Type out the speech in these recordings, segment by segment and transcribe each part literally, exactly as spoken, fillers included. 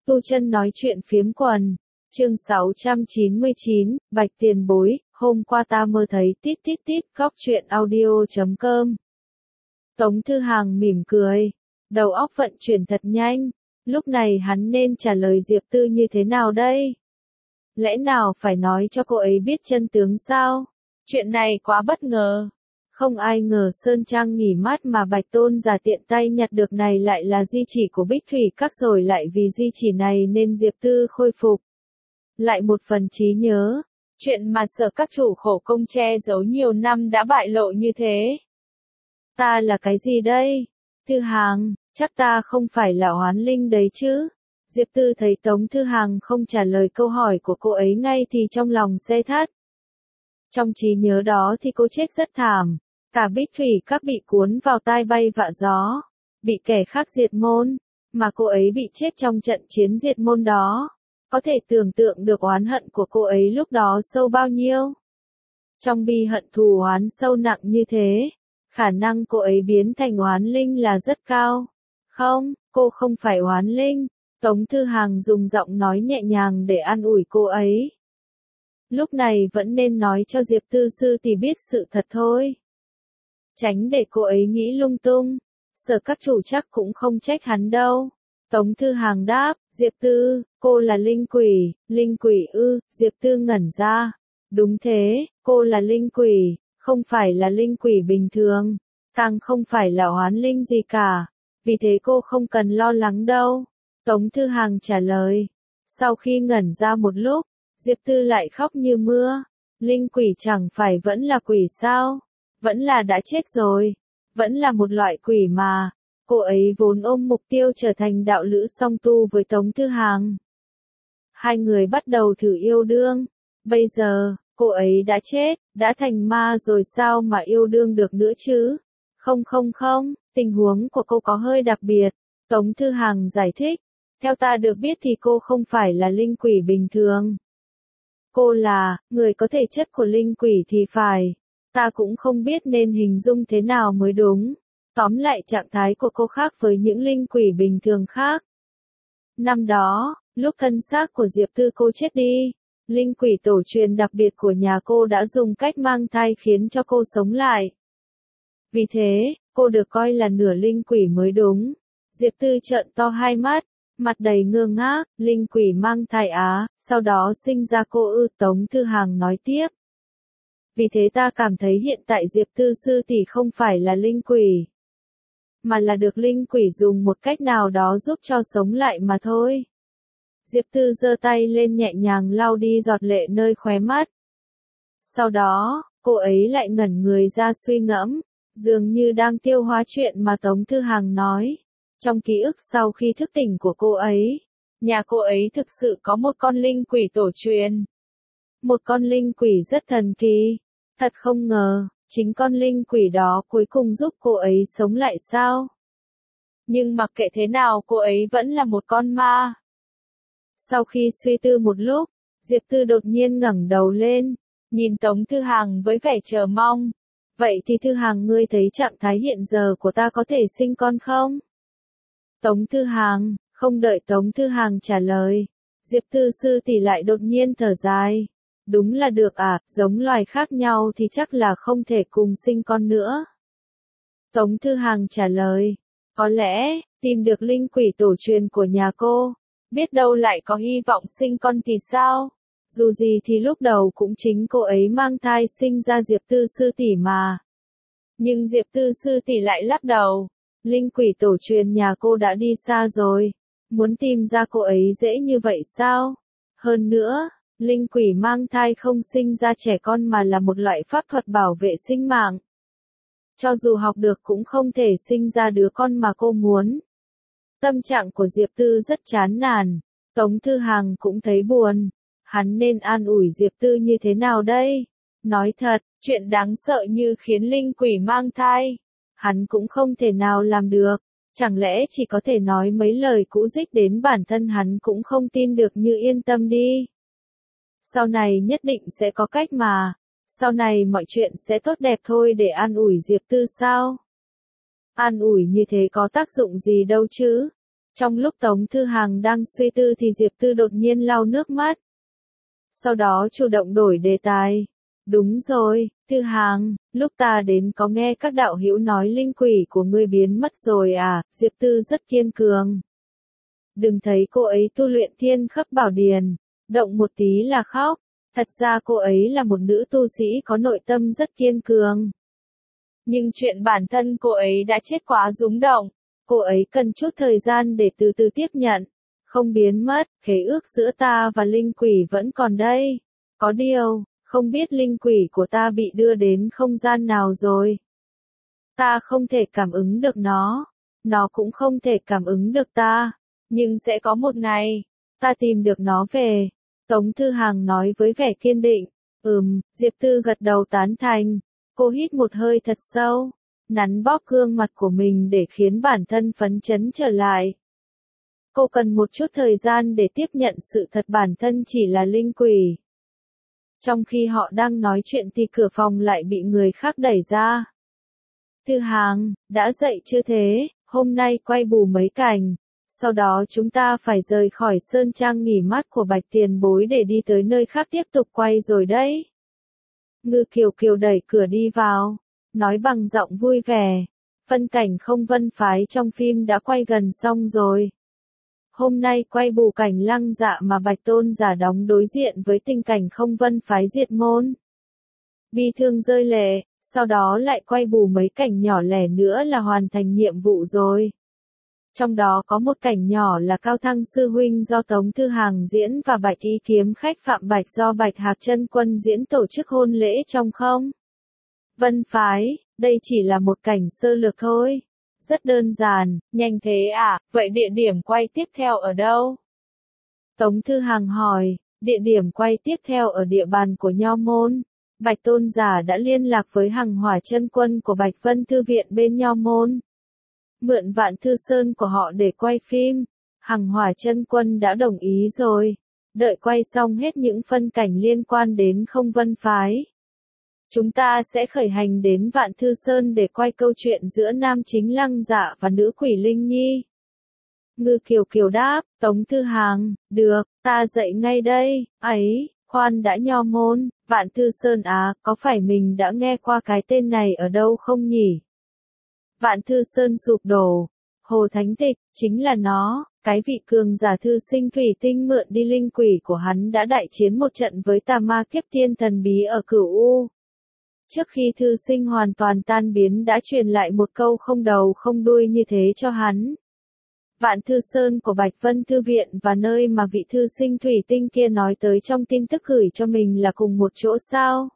Tu Chân nói chuyện phiếm quần, chương sáu trăm chín mươi chín, Bạch tiền bối, hôm qua ta mơ thấy tít tít tít, góc chuyện audio chấm com. Tống Thư Hàng mỉm cười, đầu óc vận chuyển thật nhanh, lúc này hắn nên trả lời Diệp Tư như thế nào đây? Lẽ nào phải nói cho cô ấy biết chân tướng sao? Chuyện này quá bất ngờ. Không ai ngờ Sơn Trang nghỉ mát mà Bạch Tôn giả tiện tay nhặt được này lại là di chỉ của Bích Thủy Các, rồi lại vì di chỉ này nên Diệp Tư khôi phục lại một phần trí nhớ. Chuyện mà Sở Các chủ khổ công che giấu nhiều năm đã bại lộ như thế. Ta là cái gì đây? Thư Hàng, chắc ta không phải là oán linh đấy chứ? Diệp Tư thấy Tống Thư Hàng không trả lời câu hỏi của cô ấy ngay thì trong lòng se thắt. Trong trí nhớ đó thì cô chết rất thảm. Cả Bích Thủy Các bị cuốn vào tai bay vạ gió, bị kẻ khác diệt môn, mà cô ấy bị chết trong trận chiến diệt môn đó. Có thể tưởng tượng được oán hận của cô ấy lúc đó sâu bao nhiêu. Trong bi hận thù oán sâu nặng như thế, khả năng cô ấy biến thành oán linh là rất cao. Không, cô không phải oán linh. Tống Thư Hàng dùng giọng nói nhẹ nhàng để an ủi cô ấy. Lúc này vẫn nên nói cho Diệp Tư sư tỷ biết sự thật thôi. Tránh để cô ấy nghĩ lung tung. Sở Các chủ chắc cũng không trách hắn đâu. Tống Thư Hàng đáp, Diệp Tư, cô là linh quỷ. Linh quỷ ư? Diệp Tư ngẩn ra. Đúng thế, cô là linh quỷ, không phải là linh quỷ bình thường, càng không phải là oán linh gì cả. Vì thế cô không cần lo lắng đâu. Tống Thư Hàng trả lời. Sau khi ngẩn ra một lúc, Diệp Tư lại khóc như mưa. Linh quỷ chẳng phải vẫn là quỷ sao? Vẫn là đã chết rồi. Vẫn là một loại quỷ mà. Cô ấy vốn ôm mục tiêu trở thành đạo lữ song tu với Tống Thư Hàng. Hai người bắt đầu thử yêu đương. Bây giờ, cô ấy đã chết, đã thành ma rồi sao mà yêu đương được nữa chứ? Không không không, tình huống của cô có hơi đặc biệt. Tống Thư Hàng giải thích. Theo ta được biết thì cô không phải là linh quỷ bình thường. Cô là, người có thể chất của linh quỷ thì phải. Ta cũng không biết nên hình dung thế nào mới đúng. Tóm lại trạng thái của cô khác với những linh quỷ bình thường khác. Năm đó, lúc thân xác của Diệp Tư cô chết đi, linh quỷ tổ truyền đặc biệt của nhà cô đã dùng cách mang thai khiến cho cô sống lại. Vì thế, cô được coi là nửa linh quỷ mới đúng. Diệp Tư trợn to hai mắt, mặt đầy ngơ ngác, linh quỷ mang thai á, sau đó sinh ra cô ư? Tống Thư Hàng nói tiếp. Vì thế ta cảm thấy hiện tại Diệp Tư sư tỷ không phải là linh quỷ, mà là được linh quỷ dùng một cách nào đó giúp cho sống lại mà thôi. Diệp Tư giơ tay lên nhẹ nhàng lau đi giọt lệ nơi khóe mắt. Sau đó, cô ấy lại ngẩn người ra suy ngẫm, dường như đang tiêu hóa chuyện mà Tống Thư Hàng nói. Trong ký ức sau khi thức tỉnh của cô ấy, nhà cô ấy thực sự có một con linh quỷ tổ truyền. Một con linh quỷ rất thần kỳ. Thật không ngờ, chính con linh quỷ đó cuối cùng giúp cô ấy sống lại sao? Nhưng mặc kệ thế nào cô ấy vẫn là một con ma. Sau khi suy tư một lúc, Diệp Tư đột nhiên ngẩng đầu lên, nhìn Tống Thư Hàng với vẻ chờ mong. Vậy thì Thư Hàng, ngươi thấy trạng thái hiện giờ của ta có thể sinh con không? Tống Thư Hàng, không đợi Tống Thư Hàng trả lời, Diệp Tư sư tỷ lại đột nhiên thở dài. Đúng là được à, giống loài khác nhau thì chắc là không thể cùng sinh con nữa. Tống Thư Hàng trả lời, có lẽ, tìm được linh quỷ tổ truyền của nhà cô, biết đâu lại có hy vọng sinh con thì sao? Dù gì thì lúc đầu cũng chính cô ấy mang thai sinh ra Diệp Tư sư tỷ mà. Nhưng Diệp Tư sư tỷ lại lắc đầu, linh quỷ tổ truyền nhà cô đã đi xa rồi, muốn tìm ra cô ấy dễ như vậy sao? Hơn nữa, linh quỷ mang thai không sinh ra trẻ con mà là một loại pháp thuật bảo vệ sinh mạng. Cho dù học được cũng không thể sinh ra đứa con mà cô muốn. Tâm trạng của Diệp Tư rất chán nản, Tống Thư Hàng cũng thấy buồn. Hắn nên an ủi Diệp Tư như thế nào đây? Nói thật, chuyện đáng sợ như khiến linh quỷ mang thai, hắn cũng không thể nào làm được. Chẳng lẽ chỉ có thể nói mấy lời cũ dích đến bản thân hắn cũng không tin được? Như yên tâm đi. Sau này nhất định sẽ có cách mà. Sau này mọi chuyện sẽ tốt đẹp thôi. Để an ủi Diệp Tư sao? An ủi như thế có tác dụng gì đâu chứ? Trong lúc Tống Thư Hàng đang suy tư thì Diệp Tư đột nhiên lau nước mắt. Sau đó chủ động đổi đề tài. Đúng rồi, Thư Hàng, lúc ta đến có nghe các đạo hữu nói linh quỷ của ngươi biến mất rồi à, Diệp Tư rất kiên cường. Đừng thấy cô ấy tu luyện Thiên Khắc Bảo Điền, động một tí là khóc, thật ra cô ấy là một nữ tu sĩ có nội tâm rất kiên cường. Nhưng chuyện bản thân cô ấy đã chết quá rúng động, cô ấy cần chút thời gian để từ từ tiếp nhận. Không biến mất, khế ước giữa ta và linh quỷ vẫn còn đây. Có điều, không biết linh quỷ của ta bị đưa đến không gian nào rồi. Ta không thể cảm ứng được nó, nó cũng không thể cảm ứng được ta. Nhưng sẽ có một ngày, ta tìm được nó về. Tống Thư Hàng nói với vẻ kiên định. Ừm, Diệp Tư gật đầu tán thành. Cô hít một hơi thật sâu, nắn bóp gương mặt của mình để khiến bản thân phấn chấn trở lại. Cô cần một chút thời gian để tiếp nhận sự thật bản thân chỉ là linh quỷ. Trong khi họ đang nói chuyện thì cửa phòng lại bị người khác đẩy ra. Thư Hàng, đã dậy chưa thế, hôm nay quay bù mấy cảnh. Sau đó chúng ta phải rời khỏi sơn trang nghỉ mát của Bạch Tiền Bối để đi tới nơi khác tiếp tục quay rồi đấy. Ngư Kiều Kiều đẩy cửa đi vào, nói bằng giọng vui vẻ. Phân cảnh không vân phái trong phim đã quay gần xong rồi. Hôm nay quay bù cảnh Lăng Dạ mà Bạch Tôn Giả đóng đối diện với tình cảnh không vân phái diệt môn. Bi thương rơi lệ, sau đó lại quay bù mấy cảnh nhỏ lẻ nữa là hoàn thành nhiệm vụ rồi. Trong đó có một cảnh nhỏ là Cao Thăng Sư Huynh do Tống Thư Hàng diễn và Bạch Y Kiếm Khách Phạm Bạch do Bạch Hạc Chân Quân diễn tổ chức hôn lễ trong không vân phái, đây chỉ là một cảnh sơ lược thôi. Rất đơn giản, nhanh thế à, vậy địa điểm quay tiếp theo ở đâu? Tống Thư Hàng hỏi, địa điểm quay tiếp theo ở địa bàn của Nho Môn. Bạch Tôn Giả đã liên lạc với Hằng Hỏa Chân Quân của Bạch Vân Thư Viện bên Nho Môn. Mượn Vạn Thư Sơn của họ để quay phim. Hằng Hỏa Chân Quân đã đồng ý rồi. Đợi quay xong hết những phân cảnh liên quan đến không vân phái, chúng ta sẽ khởi hành đến Vạn Thư Sơn để quay câu chuyện giữa nam chính Lăng Dạ và nữ quỷ Linh Nhi. Ngư Kiều Kiều đáp, Tống Thư Hàng, được, ta dậy ngay đây. Ấy, khoan đã, Nho Môn, Vạn Thư Sơn á, có phải mình đã nghe qua cái tên này ở đâu không nhỉ? Vạn Thư Sơn sụp đổ, Hồ Thánh Tịch, chính là nó. Cái vị cường giả thư sinh thủy tinh mượn đi linh quỷ của hắn đã đại chiến một trận với tà ma kiếp tiên thần bí ở Cửu U. Trước khi thư sinh hoàn toàn tan biến đã truyền lại một câu không đầu không đuôi như thế cho hắn. Vạn Thư Sơn của Bạch Vân Thư Viện và nơi mà vị thư sinh thủy tinh kia nói tới trong tin tức gửi cho mình là cùng một chỗ sao?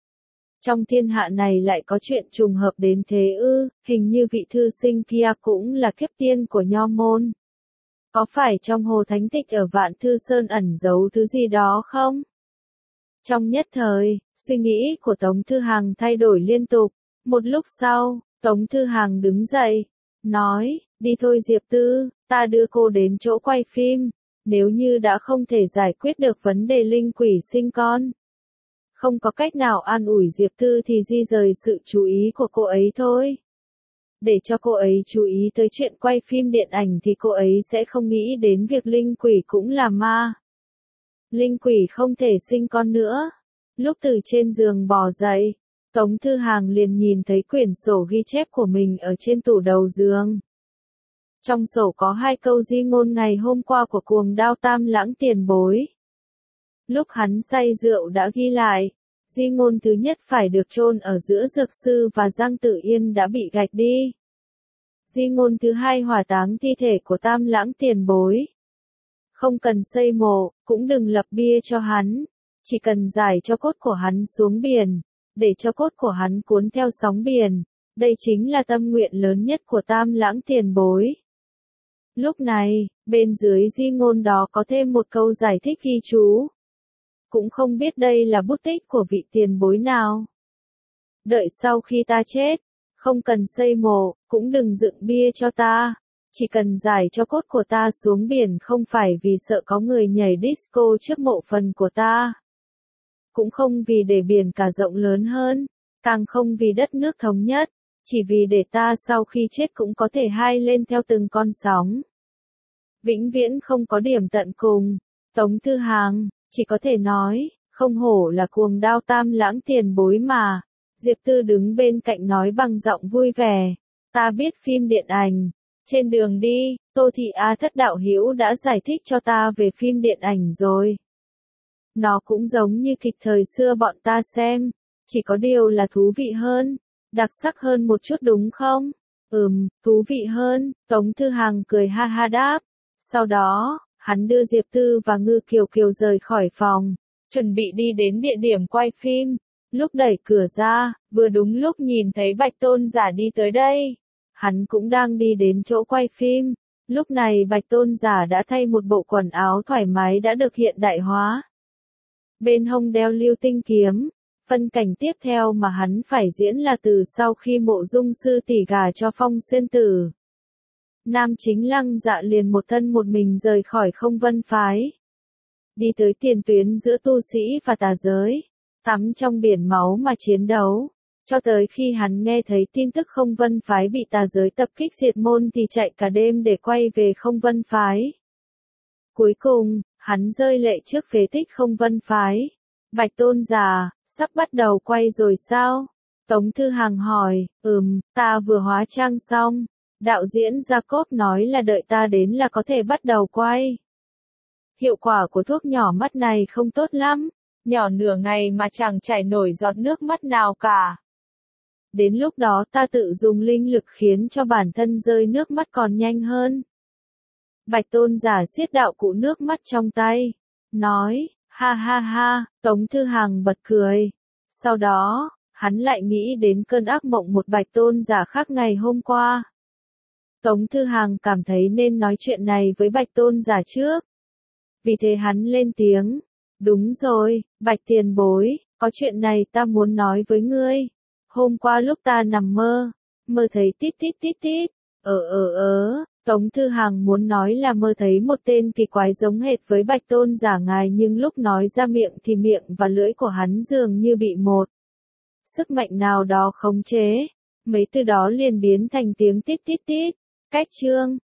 Trong thiên hạ này lại có chuyện trùng hợp đến thế ư, hình như vị thư sinh kia cũng là kiếp tiên của Nho Môn. Có phải trong Hồ Thánh Tịch ở Vạn Thư Sơn ẩn giấu thứ gì đó không? Trong nhất thời, suy nghĩ của Tống Thư Hàng thay đổi liên tục. Một lúc sau, Tống Thư Hàng đứng dậy, nói, đi thôi Diệp Tư, ta đưa cô đến chỗ quay phim. Nếu như đã không thể giải quyết được vấn đề linh quỷ sinh con, không có cách nào an ủi Diệp Tư thì di rời sự chú ý của cô ấy thôi. Để cho cô ấy chú ý tới chuyện quay phim điện ảnh thì cô ấy sẽ không nghĩ đến việc linh quỷ cũng là ma. Linh quỷ không thể sinh con nữa. Lúc từ trên giường bò dậy, Tống Thư Hàng liền nhìn thấy quyển sổ ghi chép của mình ở trên tủ đầu giường. Trong sổ có hai câu di ngôn ngày hôm qua của Cuồng Đao Tam Lãng tiền bối. Lúc hắn say rượu đã ghi lại, di ngôn thứ nhất phải được chôn ở giữa Dược Sư và Giang Tử Yên đã bị gạch đi. Di ngôn thứ hai hỏa táng thi thể của Tam Lãng tiền bối. Không cần xây mộ, cũng đừng lập bia cho hắn, chỉ cần giải cho cốt của hắn xuống biển, để cho cốt của hắn cuốn theo sóng biển. Đây chính là tâm nguyện lớn nhất của Tam Lãng tiền bối. Lúc này, bên dưới di ngôn đó có thêm một câu giải thích ghi chú. Cũng không biết đây là bút tích của vị tiền bối nào. Đợi sau khi ta chết, không cần xây mộ, cũng đừng dựng bia cho ta. Chỉ cần giải cho cốt của ta xuống biển, không phải vì sợ có người nhảy disco trước mộ phần của ta. Cũng không vì để biển cả rộng lớn hơn, càng không vì đất nước thống nhất, chỉ vì để ta sau khi chết cũng có thể hai lên theo từng con sóng. vĩnh viễn không có điểm tận cùng. Tống Thư Hàng, chỉ có thể nói, không hổ là cuồng đao tam lãng tiền bối mà. Diệp Tư đứng bên cạnh nói bằng giọng vui vẻ. Ta biết phim điện ảnh. Trên đường đi, Tô Thị A Thất đạo hữu đã giải thích cho ta về phim điện ảnh rồi. Nó cũng giống như kịch thời xưa bọn ta xem. Chỉ có điều là thú vị hơn. Đặc sắc hơn một chút đúng không? Ừm, thú vị hơn. Tống Thư Hàng cười ha ha đáp. Sau đó, hắn đưa Diệp Tư và Ngư Kiều Kiều rời khỏi phòng. Chuẩn bị đi đến địa điểm quay phim. Lúc đẩy cửa ra, vừa đúng lúc nhìn thấy Bạch Tôn Giả đi tới đây. Hắn cũng đang đi đến chỗ quay phim. Lúc này Bạch Tôn Giả đã thay một bộ quần áo thoải mái đã được hiện đại hóa. Bên hông đeo lưu tinh kiếm. Phân cảnh tiếp theo mà hắn phải diễn là từ sau khi Mộ Dung sư tỷ gả cho Phong Xuyên Tử. Nam chính Lăng Dạ liền một thân một mình rời khỏi Không Vân Phái. Đi tới tiền tuyến giữa tu sĩ và tà giới. Tắm trong biển máu mà chiến đấu. Cho tới khi hắn nghe thấy tin tức Không Vân Phái bị tà giới tập kích diệt môn thì chạy cả đêm để quay về Không Vân Phái. Cuối cùng, hắn rơi lệ trước phế tích Không Vân Phái. Bạch Tôn Giả, sắp bắt đầu quay rồi sao? Tống Thư Hàng hỏi, ừm, ta vừa hóa trang xong. Đạo diễn Jacob nói là đợi ta đến là có thể bắt đầu quay. Hiệu quả của thuốc nhỏ mắt này không tốt lắm. Nhỏ nửa ngày mà chẳng chảy nổi giọt nước mắt nào cả. Đến lúc đó ta tự dùng linh lực khiến cho bản thân rơi nước mắt còn nhanh hơn. Bạch Tôn Giả siết đạo cụ nước mắt trong tay. Nói, ha ha ha, Tống Thư Hàng bật cười. Sau đó, hắn lại nghĩ đến cơn ác mộng một Bạch Tôn Giả khác ngày hôm qua. Tống Thư Hàng cảm thấy nên nói chuyện này với Bạch Tôn Giả trước. Vì thế hắn lên tiếng. Đúng rồi, Bạch tiền bối, có chuyện này ta muốn nói với ngươi. Hôm qua lúc ta nằm mơ, mơ thấy tít tít tít tít. Ờ ờ ờ, Tống Thư Hàng muốn nói là mơ thấy một tên kỳ quái giống hệt với Bạch Tôn Giả ngài, nhưng lúc nói ra miệng thì miệng và lưỡi của hắn dường như bị một sức mạnh nào đó khống chế. Mấy từ đó liền biến thành tiếng tít tít tít. Cách chương